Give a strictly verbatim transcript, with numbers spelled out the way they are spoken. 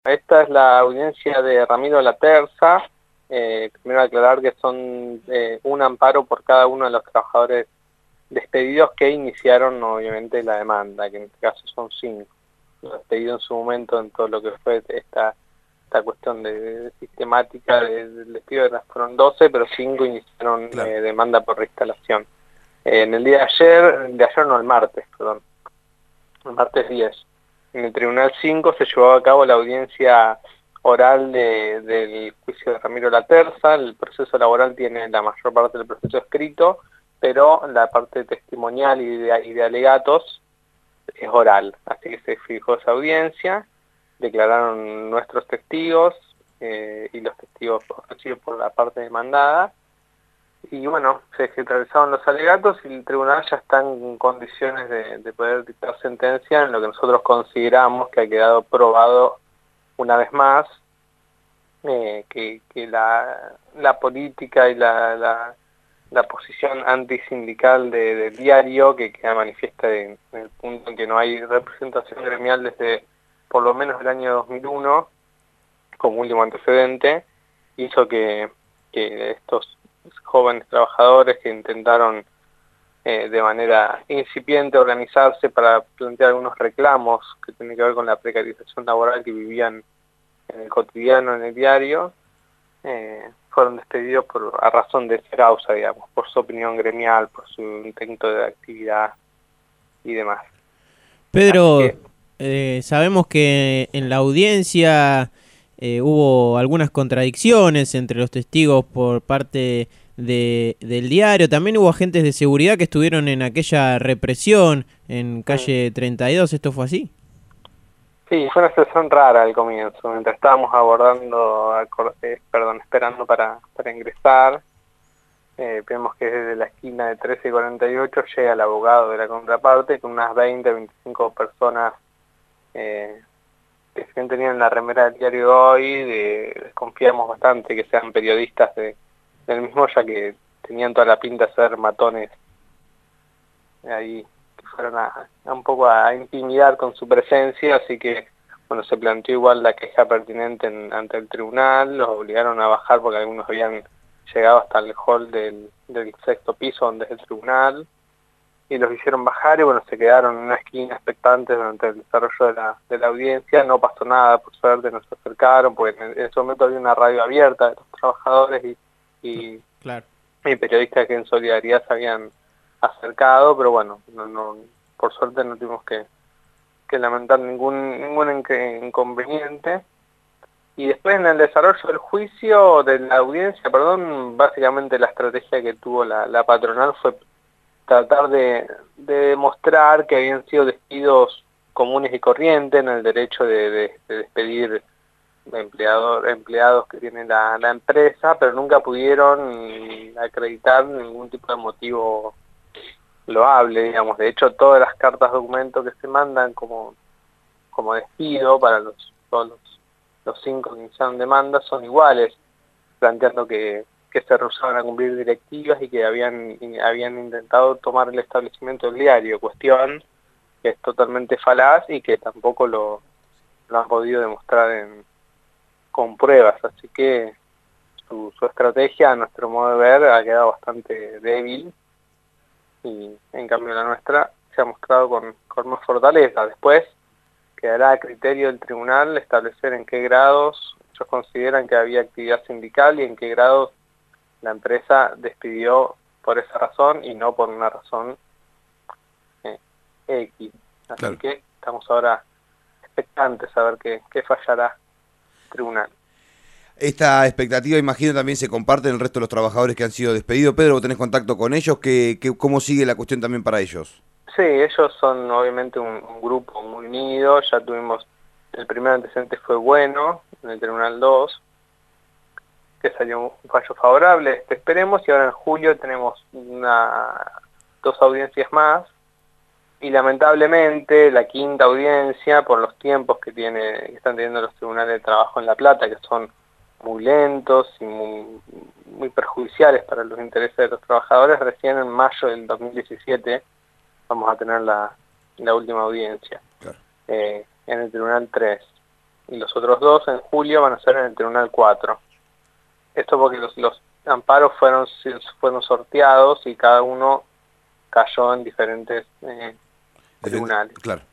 Esta es la audiencia de Ramiro Laterza. Eh, primero aclarar que son eh, un amparo por cada uno de los trabajadores despedidos que iniciaron obviamente la demanda, que en este caso son cinco. Los despedidos en su momento en todo lo que fue esta, esta cuestión de, de sistemática del despido fueron doce, pero cinco iniciaron Claro. eh, demanda por reinstalación. Eh, en el día de ayer, de ayer no, el martes, perdón, el martes diez, en el Tribunal cinco se llevó a cabo la audiencia oral de, del juicio de Ramiro Laterza. El proceso laboral tiene la mayor parte del proceso escrito, pero la parte testimonial y de, y de alegatos es oral. Así que se fijó esa audiencia, declararon nuestros testigos eh, y los testigos ofrecidos por la parte demandada. Y bueno, se realizaron los alegatos y el tribunal ya está en condiciones de, de poder dictar sentencia en lo que nosotros consideramos que ha quedado probado una vez más, eh, que, que la, la política y la, la, la posición antisindical de, del diario, que queda manifiesta en, en el punto en que no hay representación gremial desde por lo menos el año dos mil uno, como último antecedente, hizo que, que estos jóvenes trabajadores que intentaron eh, de manera incipiente organizarse para plantear algunos reclamos que tienen que ver con la precarización laboral que vivían en el cotidiano, en el diario, eh, fueron despedidos por, a razón de esa causa, digamos, por su opinión gremial, por su intento de actividad y demás. Así Pedro, que eh, sabemos que en la audiencia eh, hubo algunas contradicciones entre los testigos por parte de, del diario. También hubo agentes de seguridad que estuvieron en aquella represión en mm, calle treinta y dos. ¿Esto fue así? sí, fue una sesión rara al comienzo, mientras estábamos abordando, eh, perdón, esperando para, para ingresar. Eh, vemos que desde la esquina de trece y cuarenta y ocho llega el abogado de la contraparte con unas veinte, veinticinco personas eh, que si bien tenían la remera del diario de hoy, de, desconfiamos bastante que sean periodistas de, del mismo, ya que tenían toda la pinta de ser matones ahí, que fueron a, a un poco a intimidar con su presencia, así que bueno, se planteó igual la queja pertinente en, ante el tribunal, los obligaron a bajar porque algunos habían llegado hasta el hall del, del sexto piso donde es el tribunal, y los hicieron bajar y bueno, se quedaron en una esquina expectantes durante el desarrollo de la, de la audiencia. No pasó nada, por suerte nos acercaron, porque en, en ese momento había una radio abierta de los trabajadores y, y, Claro. y periodistas que en solidaridad se habían acercado, pero bueno, no, no, por suerte no tuvimos que, que lamentar ningún, ningún inconveniente. Y después en el desarrollo del juicio, de la audiencia, perdón, básicamente la estrategia que tuvo la, la patronal fue tratar de, de demostrar que habían sido despidos comunes y corrientes en el derecho de, de, de despedir empleador, empleados que tiene la, la empresa, pero nunca pudieron acreditar ningún tipo de motivo loable, digamos. De hecho, todas las cartas documentos que se mandan como, como despido para los, todos los, los cinco que iniciaron demandas son iguales, planteando que que se rehusaban a cumplir directivas y que habían, habían intentado tomar el establecimiento del diario, cuestión que es totalmente falaz y que tampoco lo, lo han podido demostrar en, con pruebas, así que su, su estrategia, a nuestro modo de ver, ha quedado bastante débil y en cambio la nuestra se ha mostrado con, con más fortaleza. Después quedará a criterio del tribunal establecer en qué grados ellos consideran que había actividad sindical y en qué grados la empresa despidió por esa razón y no por una razón eh, X. Así Claro. que estamos ahora expectantes a ver qué, qué fallará el tribunal. Esta expectativa, imagino, también se comparte en el resto de los trabajadores que han sido despedidos. Pedro, ¿vos tenés contacto con ellos? ¿Qué, qué, ¿Cómo sigue la cuestión también para ellos? Sí, ellos son obviamente un, un grupo muy unido. Ya tuvimos, el primer antecedente fue bueno, en el Tribunal dos, que salió un fallo favorable, este, esperemos, y ahora en julio tenemos una, dos audiencias más, y lamentablemente la quinta audiencia, por los tiempos que, tiene, que están teniendo los tribunales de trabajo en La Plata, que son muy lentos y muy, muy perjudiciales para los intereses de los trabajadores, recién en mayo del dos mil diecisiete vamos a tener la, la última audiencia, Claro. eh, en el Tribunal tres. y los otros dos en julio van a ser en el Tribunal cuatro. Esto porque los, los amparos fueron, fueron sorteados y cada uno cayó en diferentes eh, tribunales. Claro.